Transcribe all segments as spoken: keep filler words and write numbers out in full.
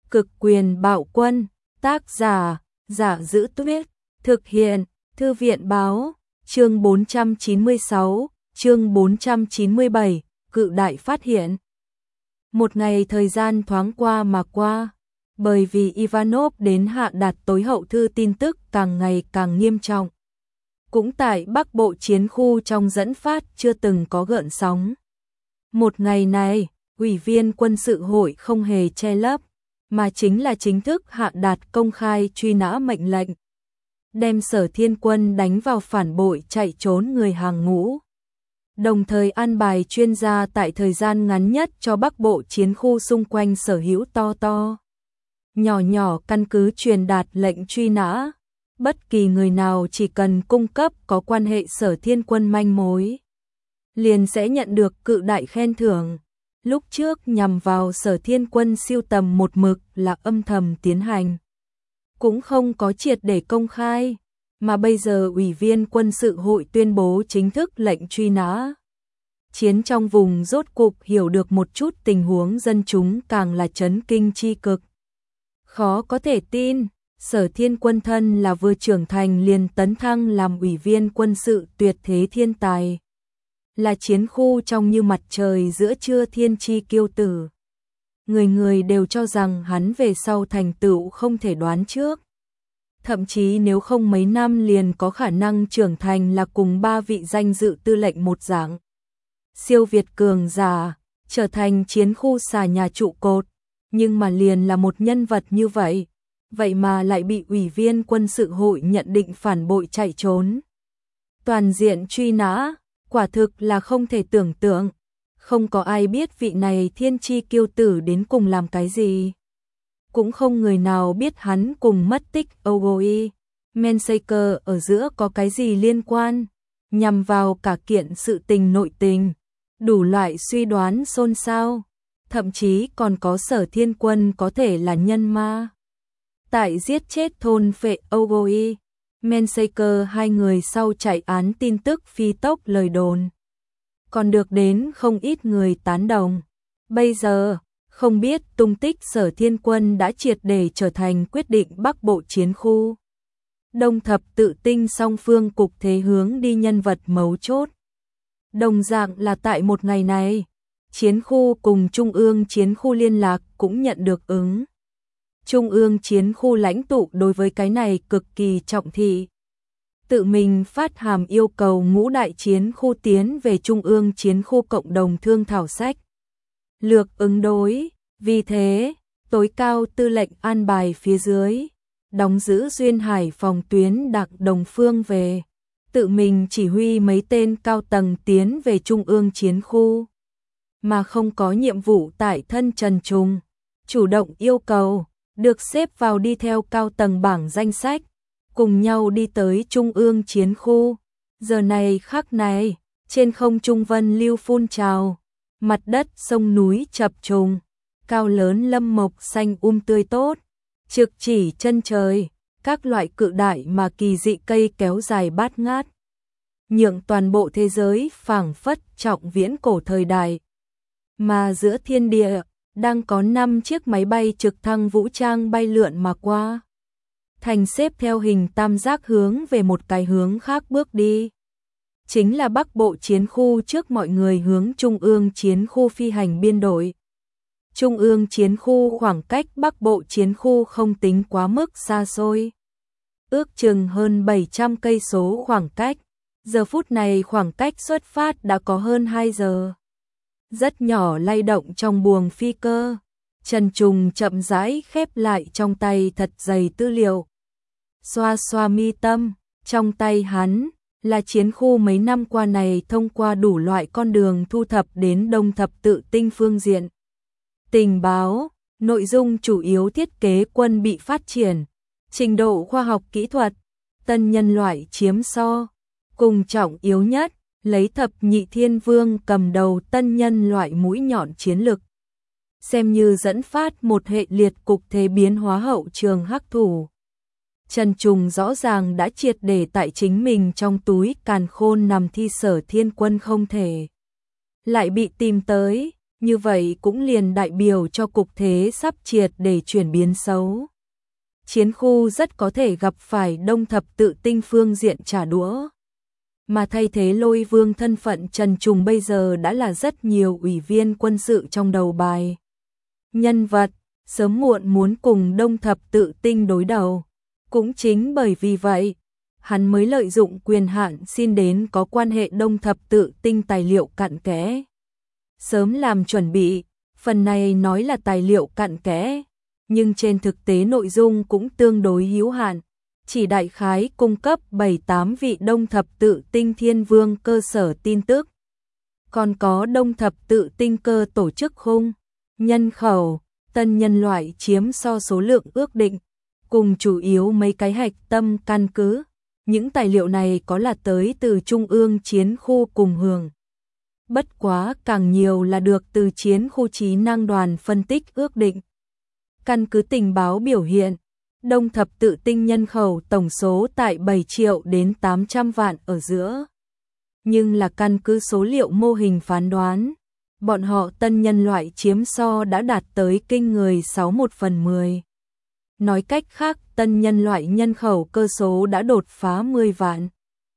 Cực quyền bạo quân, tác giả, Giả Giữ Tuyết, thực hiện, Thư viện báo, chương bốn trăm chín mươi sáu, chương bốn trăm chín mươi bảy, cự đại phát hiện. Một ngày thời gian thoáng qua mà qua, bởi vì Ivanov đến hạ đạt tối hậu thư tin tức càng ngày càng nghiêm trọng. Cũng tại Bắc Bộ chiến khu trong dẫn phát chưa từng có gợn sóng. Một ngày này, Ủy viên quân sự hội không hề che lấp, mà chính là chính thức hạ đạt công khai truy nã mệnh lệnh. Đem Sở Thiên Quân đánh vào phản bội chạy trốn người hàng ngũ. Đồng thời an bài chuyên gia tại thời gian ngắn nhất cho Bắc Bộ chiến khu xung quanh sở hữu to to. Nhỏ nhỏ căn cứ truyền đạt lệnh truy nã. Bất kỳ người nào chỉ cần cung cấp có quan hệ Sở Thiên Quân manh mối, liền sẽ nhận được cự đại khen thưởng. Lúc trước nhằm vào Sở Thiên Quân siêu tầm một mực là âm thầm tiến hành, cũng không có triệt để công khai, mà bây giờ Ủy viên quân sự hội tuyên bố chính thức lệnh truy nã. Chiến trong vùng rốt cục hiểu được một chút tình huống, dân chúng càng là chấn kinh chi cực. Khó có thể tin, Sở Thiên Quân thân là vừa trưởng thành liền tấn thăng làm ủy viên quân sự tuyệt thế thiên tài. Là chiến khu trong như mặt trời giữa trưa thiên chi kiêu tử. Người người đều cho rằng hắn về sau thành tựu không thể đoán trước. Thậm chí nếu không mấy năm liền có khả năng trưởng thành là cùng ba vị danh dự tư lệnh một dạng. Siêu việt cường giả, trở thành chiến khu xà nhà trụ cột. Nhưng mà liền là một nhân vật như vậy, vậy mà lại bị Ủy viên quân sự hội nhận định phản bội chạy trốn. Toàn diện truy nã, quả thực là không thể tưởng tượng. Không có ai biết vị này thiên chi kiêu tử đến cùng làm cái gì. Cũng không người nào biết hắn cùng mất tích Ogoi Mensaker ở giữa có cái gì liên quan, nhằm vào cả kiện sự tình nội tình. Đủ loại suy đoán xôn xao, thậm chí còn có Sở Thiên Quân có thể là nhân ma. Tại giết chết thôn phệ Ogoi Mensaker hai người sau chạy án tin tức phi tốc lời đồn, còn được đến không ít người tán đồng. Bây giờ, không biết tung tích Sở Thiên Quân đã triệt để trở thành quyết định Bắc Bộ chiến khu. Đông thập tự tinh song phương cục thế hướng đi nhân vật mấu chốt. Đồng dạng là tại một ngày này, chiến khu cùng Trung ương chiến khu liên lạc cũng nhận được ứng. Trung ương chiến khu lãnh tụ đối với cái này cực kỳ trọng thị. Tự mình phát hàm yêu cầu ngũ đại chiến khu tiến về Trung ương chiến khu cộng đồng thương thảo sách lược ứng đối. Vì thế, tối cao tư lệnh an bài phía dưới, đóng giữ duyên hải phòng tuyến đặc Đồng Phương về. Tự mình chỉ huy mấy tên cao tầng tiến về Trung ương chiến khu, mà không có nhiệm vụ tại thân Trần Trùng. Chủ động yêu cầu, được xếp vào đi theo cao tầng bảng danh sách, cùng nhau đi tới Trung ương chiến khu. Giờ này khắc này, trên không trung vân lưu phun trào, mặt đất sông núi chập trùng, cao lớn lâm mộc xanh um tươi tốt, trực chỉ chân trời, các loại cự đại mà kỳ dị cây kéo dài bát ngát, nhượng toàn bộ thế giới phảng phất trọng viễn cổ thời đại. Mà giữa thiên địa, đang có năm chiếc máy bay trực thăng vũ trang bay lượn mà qua. Thành xếp theo hình tam giác hướng về một cái hướng khác bước đi. Chính là Bắc Bộ chiến khu trước mọi người hướng Trung ương chiến khu phi hành biên đội. Trung ương chiến khu khoảng cách Bắc Bộ chiến khu không tính quá mức xa xôi. Ước chừng hơn bảy trăm cây số khoảng cách. Giờ phút này khoảng cách xuất phát đã có hơn hai giờ. Rất nhỏ lay động trong buồng phi cơ. Trần Trùng chậm rãi khép lại trong tay thật dày tư liệu. Xoa xoa mi tâm, trong tay hắn là chiến khu mấy năm qua này thông qua đủ loại con đường thu thập đến đông thập tự tinh phương diện. Tình báo, nội dung chủ yếu thiết kế quân bị phát triển, trình độ khoa học kỹ thuật, tân nhân loại chiếm so, cùng trọng yếu nhất, lấy thập nhị thiên vương cầm đầu tân nhân loại mũi nhọn chiến lực. Xem như dẫn phát một hệ liệt cục thế biến hóa hậu trường hắc thủ. Trần Trùng rõ ràng đã triệt để tại chính mình trong túi càn khôn nằm thi Sở Thiên Quân không thể lại bị tìm tới, Như vậy cũng liền đại biểu cho cục thế sắp triệt để chuyển biến xấu. Chiến khu rất có thể gặp phải Đông Thập Tự Tinh phương diện trả đũa. Mà thay thế Lôi Vương thân phận Trần Trùng bây giờ đã là rất nhiều ủy viên quân sự trong đầu bài. Nhân vật, sớm muộn muốn cùng Đông Thập Tự Tinh đối đầu. Cũng chính bởi vì vậy, hắn mới lợi dụng quyền hạn xin đến có quan hệ Đông Thập Tự Tinh tài liệu cặn kẽ. Sớm làm chuẩn bị, phần này nói là tài liệu cặn kẽ, nhưng trên thực tế nội dung cũng tương đối hữu hạn, chỉ đại khái cung cấp bảy tám vị Đông Thập Tự Tinh Thiên Vương cơ sở tin tức. Còn có Đông Thập Tự Tinh cơ tổ chức khung, nhân khẩu, tân nhân loại chiếm so số lượng ước định, cùng chủ yếu mấy cái hạch tâm căn cứ. Những tài liệu này có là tới từ Trung ương chiến khu cùng hưởng. Bất quá càng nhiều là được từ chiến khu trí năng đoàn phân tích ước định. Căn cứ tình báo biểu hiện, Đông Thập Tự Tinh nhân khẩu tổng số tại bảy triệu đến tám trăm vạn ở giữa. Nhưng là căn cứ số liệu mô hình phán đoán, bọn họ tân nhân loại chiếm so đã đạt tới kinh người sáu một phần mười. Nói cách khác, tân nhân loại nhân khẩu cơ số đã đột phá mười vạn.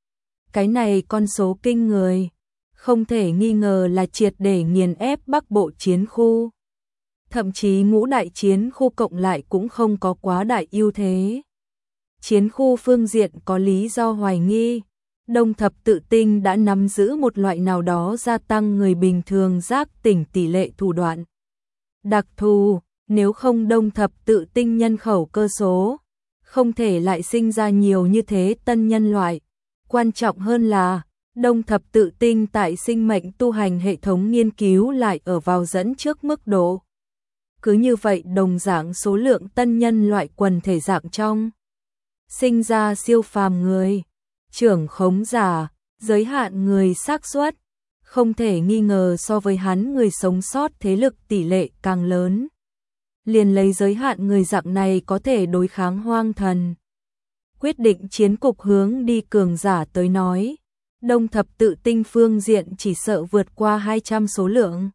Cái này con số kinh người, không thể nghi ngờ là triệt để nghiền ép Bắc Bộ chiến khu. Thậm chí ngũ đại chiến khu cộng lại cũng không có quá đại ưu thế. Chiến khu phương diện có lý do hoài nghi, Đông Thập Tự Tinh đã nắm giữ một loại nào đó gia tăng người bình thường giác tỉnh tỷ lệ thủ đoạn. Đặc thù, nếu không Đông Thập Tự Tinh nhân khẩu cơ số, không thể lại sinh ra nhiều như thế tân nhân loại. Quan trọng hơn là, Đông Thập Tự Tinh tại sinh mệnh tu hành hệ thống nghiên cứu lại ở vào dẫn trước mức độ. Cứ như vậy đồng dạng số lượng tân nhân loại quần thể dạng trong, sinh ra siêu phàm người, trưởng khống giả, giới hạn người xác suất, không thể nghi ngờ so với hắn người sống sót thế lực tỷ lệ càng lớn. Liền lấy giới hạn người dạng này có thể đối kháng hoang thần. Quyết định chiến cục hướng đi cường giả tới nói, Đông Thập Tự Tinh phương diện chỉ sợ vượt qua hai trăm số lượng.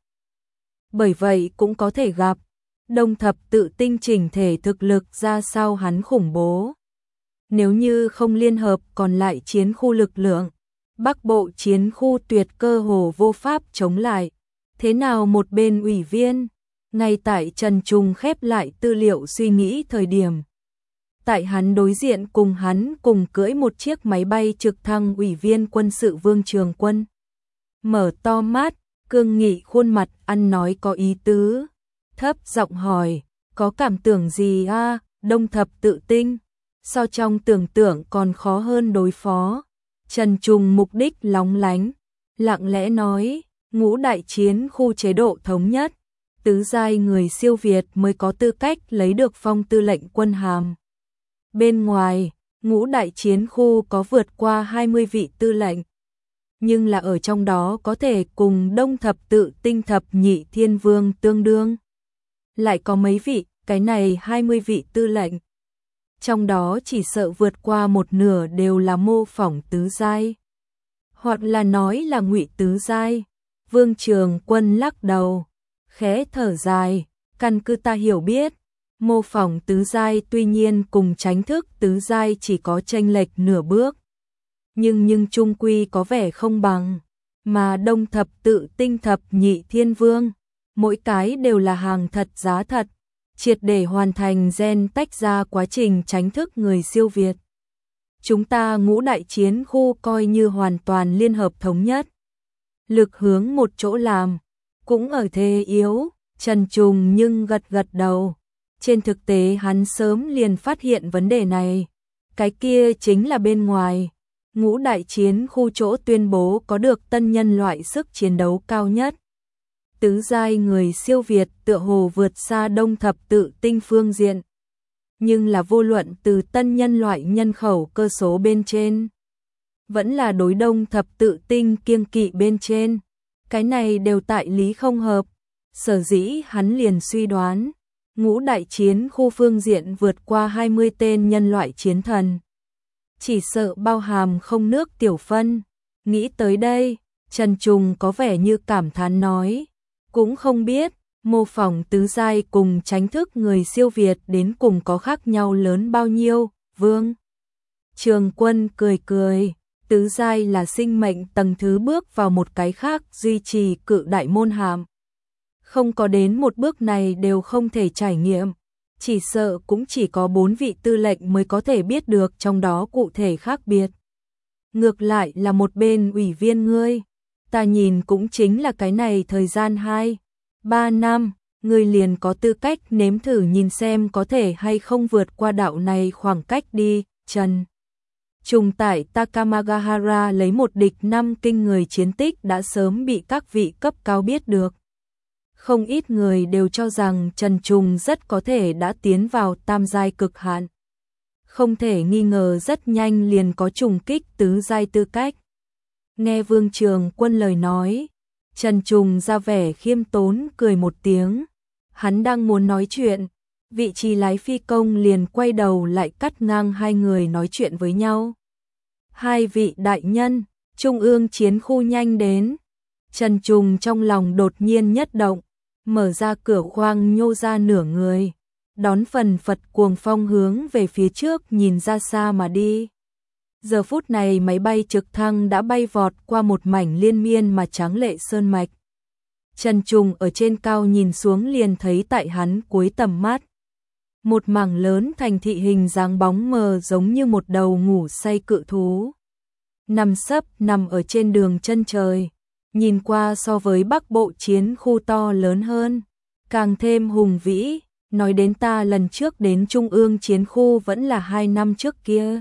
Bởi vậy cũng có thể gặp, Đông Thập Tự Tinh chỉnh thể thực lực ra sao hắn khủng bố. Nếu như không liên hợp còn lại chiến khu lực lượng, Bắc Bộ chiến khu tuyệt cơ hồ vô pháp chống lại. Thế nào một bên ủy viên, ngay tại Trần Trùng khép lại tư liệu suy nghĩ thời điểm. Tại hắn đối diện cùng hắn cùng cưỡi một chiếc máy bay trực thăng ủy viên quân sự Vương Trường Quân. Mở to mắt, cương nghị khuôn mặt ăn nói có ý tứ. Thấp giọng hỏi, có cảm tưởng gì a? À? Đông Thập Tự Tinh, so trong tưởng tượng còn khó hơn đối phó. Trần Trùng mục đích lóng lánh, lặng lẽ nói, ngũ đại chiến khu chế độ thống nhất, tứ giai người siêu việt mới có tư cách lấy được phong tư lệnh quân hàm. Bên ngoài, ngũ đại chiến khu có vượt qua hai mươi vị tư lệnh, nhưng là ở trong đó có thể cùng Đông Thập Tự Tinh thập nhị thiên vương tương đương. Lại có mấy vị, cái này hai mươi vị tư lệnh. Trong đó chỉ sợ vượt qua một nửa đều là mô phỏng tứ giai, hoặc là nói là ngụy tứ giai. Vương Trường Quân lắc đầu, khẽ thở dài, căn cứ ta hiểu biết, mô phỏng tứ giai tuy nhiên cùng tránh thức tứ giai chỉ có chênh lệch nửa bước, nhưng nhưng chung quy có vẻ không bằng, mà Đông Thập Tự Tinh thập nhị thiên vương, mỗi cái đều là hàng thật giá thật, triệt để hoàn thành gen tách ra quá trình tránh thức người siêu việt. Chúng ta ngũ đại chiến khu coi như hoàn toàn liên hợp thống nhất, lực hướng một chỗ làm, cũng ở thế yếu. Trần Trùng nhưng gật gật đầu. Trên thực tế hắn sớm liền phát hiện vấn đề này. Cái kia chính là bên ngoài, ngũ đại chiến khu chỗ tuyên bố có được tân nhân loại sức chiến đấu cao nhất. Tứ giai người siêu việt tựa hồ vượt xa Đông Thập Tự Tinh phương diện. Nhưng là vô luận từ tân nhân loại nhân khẩu cơ số bên trên, vẫn là đối Đông Thập Tự Tinh kiêng kỵ bên trên, cái này đều tại lý không hợp. Sở dĩ hắn liền suy đoán, ngũ đại chiến khu phương diện vượt qua hai mươi tên nhân loại chiến thần, chỉ sợ bao hàm không nước tiểu phân. Nghĩ tới đây, Trần Trùng có vẻ như cảm thán nói, Cũng không biết, mô phỏng tứ giai cùng tránh thức người siêu việt đến cùng có khác nhau lớn bao nhiêu, Vương Trường Quân cười cười, tứ giai là sinh mệnh tầng thứ bước vào một cái khác duy trì cự đại môn hàm. Không có đến một bước này đều không thể trải nghiệm, chỉ sợ cũng chỉ có bốn vị tư lệnh mới có thể biết được trong đó cụ thể khác biệt. Ngược lại là một bên ủy viên ngươi, ta nhìn cũng chính là cái này thời gian hai, ba năm, ngươi liền có tư cách nếm thử nhìn xem có thể hay không vượt qua đạo này khoảng cách đi, Trần. Trùng tại Takamagahara lấy một địch năm kinh người chiến tích đã sớm bị các vị cấp cao biết được. Không ít người đều cho rằng Trần Trùng rất có thể đã tiến vào tam giai cực hạn. Không thể nghi ngờ rất nhanh liền có trùng kích tứ giai tư cách. Nghe Vương Trường Quân lời nói, Trần Trùng ra vẻ khiêm tốn cười một tiếng. Hắn đang muốn nói chuyện, vị trí lái phi công liền quay đầu lại cắt ngang hai người nói chuyện với nhau. Hai vị đại nhân, Trung ương chiến khu nhanh đến. Trần Trùng trong lòng đột nhiên nhất động, mở ra cửa khoang nhô ra nửa người, đón phần phật cuồng phong hướng về phía trước nhìn ra xa mà đi. Giờ phút này máy bay trực thăng đã bay vọt qua một mảnh liên miên mà tráng lệ sơn mạch. Trần Trùng ở trên cao nhìn xuống liền thấy tại hắn cuối tầm mắt. Một mảng lớn thành thị hình dáng bóng mờ giống như một đầu ngủ say cự thú. Nằm sấp nằm ở trên đường chân trời, nhìn qua so với Bắc Bộ chiến khu to lớn hơn, càng thêm hùng vĩ, nói đến ta lần trước đến Trung ương chiến khu vẫn là hai năm trước kia.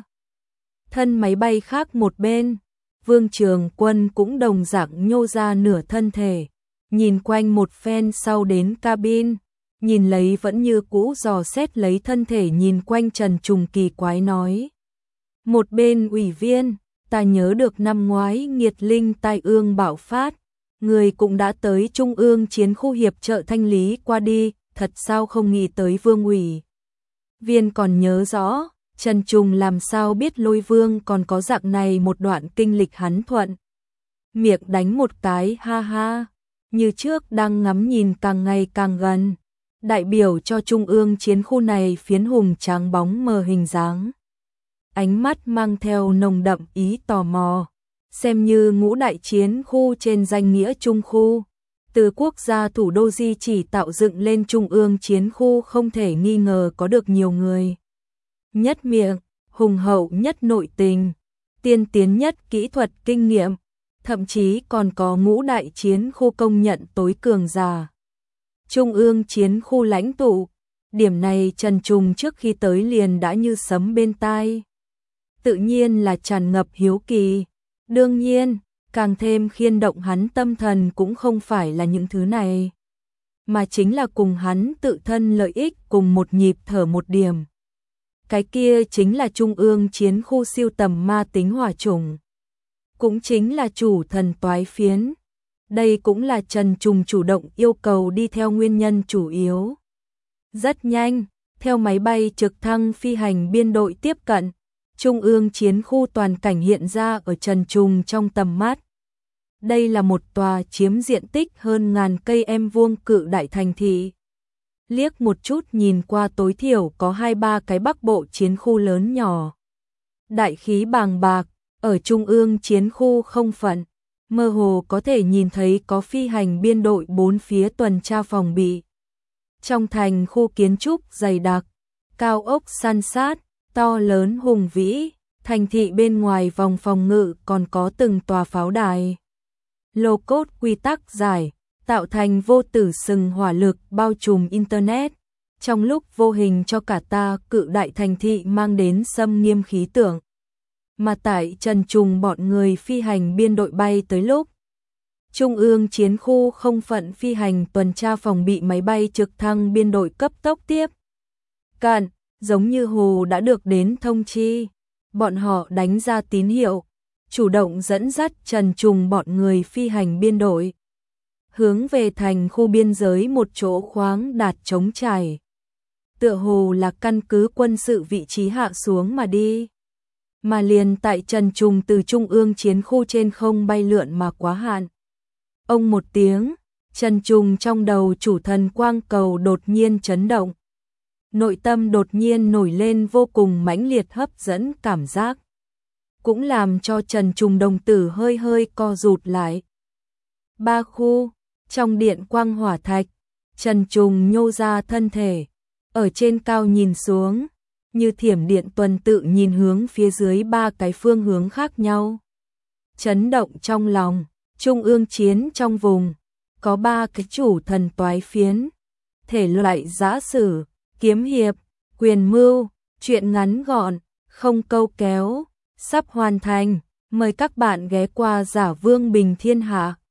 Thân máy bay khác một bên, Vương Trường Quân cũng đồng dạng nhô ra nửa thân thể, nhìn quanh một phen sau đến cabin, nhìn lấy vẫn như cũ dò xét lấy thân thể nhìn quanh Trần Trùng kỳ quái nói. Một bên ủy viên, ta nhớ được năm ngoái nghiệt linh tai ương bạo phát, người cũng đã tới Trung ương chiến khu hiệp trợ thanh lý qua đi, thật sao không nghĩ tới Vương ủy viên còn nhớ rõ. Trần Trùng làm sao biết Lôi Vương còn có dạng này một đoạn kinh lịch hắn thuận. Miệng đánh một cái ha ha, như trước đang ngắm nhìn càng ngày càng gần, đại biểu cho Trung ương chiến khu này phiến hùng tráng bóng mờ hình dáng. Ánh mắt mang theo nồng đậm ý tò mò, xem như ngũ đại chiến khu trên danh nghĩa Trung khu. Từ quốc gia thủ đô di chỉ tạo dựng lên Trung ương chiến khu không thể nghi ngờ có được nhiều người. Nhất miệng, hùng hậu nhất nội tình, tiên tiến nhất kỹ thuật kinh nghiệm, thậm chí còn có ngũ đại chiến khu công nhận tối cường giả. Trung ương chiến khu lãnh tụ, điểm này Trần Trùng trước khi tới liền đã như sấm bên tai. Tự nhiên là tràn ngập hiếu kỳ, đương nhiên, càng thêm khiên động hắn tâm thần cũng không phải là những thứ này, mà chính là cùng hắn tự thân lợi ích cùng một nhịp thở một điểm. Cái kia chính là Trung ương chiến khu siêu tầm ma tính hỏa chủng, cũng chính là chủ thần toái phiến. Đây cũng là Trần Trùng chủ động yêu cầu đi theo nguyên nhân chủ yếu. Rất nhanh, theo máy bay trực thăng phi hành biên đội tiếp cận, Trung ương chiến khu toàn cảnh hiện ra ở Trần Trùng trong tầm mắt. Đây là một tòa chiếm diện tích hơn ngàn cây em vuông cự đại thành thị. Liếc một chút nhìn qua tối thiểu có hai ba cái Bắc Bộ chiến khu lớn nhỏ. Đại khí bàng bạc, ở Trung ương chiến khu không phận, mơ hồ có thể nhìn thấy có phi hành biên đội bốn phía tuần tra phòng bị. Trong thành khu kiến trúc dày đặc, cao ốc san sát, to lớn hùng vĩ, thành thị bên ngoài vòng phòng ngự còn có từng tòa pháo đài. Lô cốt quy tắc giải, tạo thành vô tử sừng hỏa lực bao trùm Internet, trong lúc vô hình cho cả ta cự đại thành thị mang đến xâm nghiêm khí tượng. Mà tại Trần Trùng bọn người phi hành biên đội bay tới lúc, Trung ương chiến khu không phận phi hành tuần tra phòng bị máy bay trực thăng biên đội cấp tốc tiếp cận, giống như hồ đã được đến thông chi. Bọn họ đánh ra tín hiệu, chủ động dẫn dắt Trần Trùng bọn người phi hành biên đội hướng về thành khu biên giới một chỗ khoáng đạt trống trải. Tựa hồ là căn cứ quân sự vị trí hạ xuống mà đi. Mà liền tại Trần Trùng từ Trung ương chiến khu trên không bay lượn mà quá hạn. Ông một tiếng, Trần Trùng trong đầu chủ thần quang cầu đột nhiên chấn động. Nội tâm đột nhiên nổi lên vô cùng mãnh liệt hấp dẫn cảm giác. Cũng làm cho Trần Trùng đồng tử hơi hơi co rụt lại. Ba khu, trong điện quang hỏa thạch, Trần Trùng nhô ra thân thể, ở trên cao nhìn xuống, như thiểm điện tuần tự nhìn hướng phía dưới ba cái phương hướng khác nhau. Chấn động trong lòng, trung ương chiến trong vùng, có ba cái chủ thần toái phiến, thể loại giã sử, kiếm hiệp, quyền mưu, truyện ngắn gọn, không câu kéo, sắp hoàn thành, mời các bạn ghé qua Giả Vương Bình Thiên Hạ.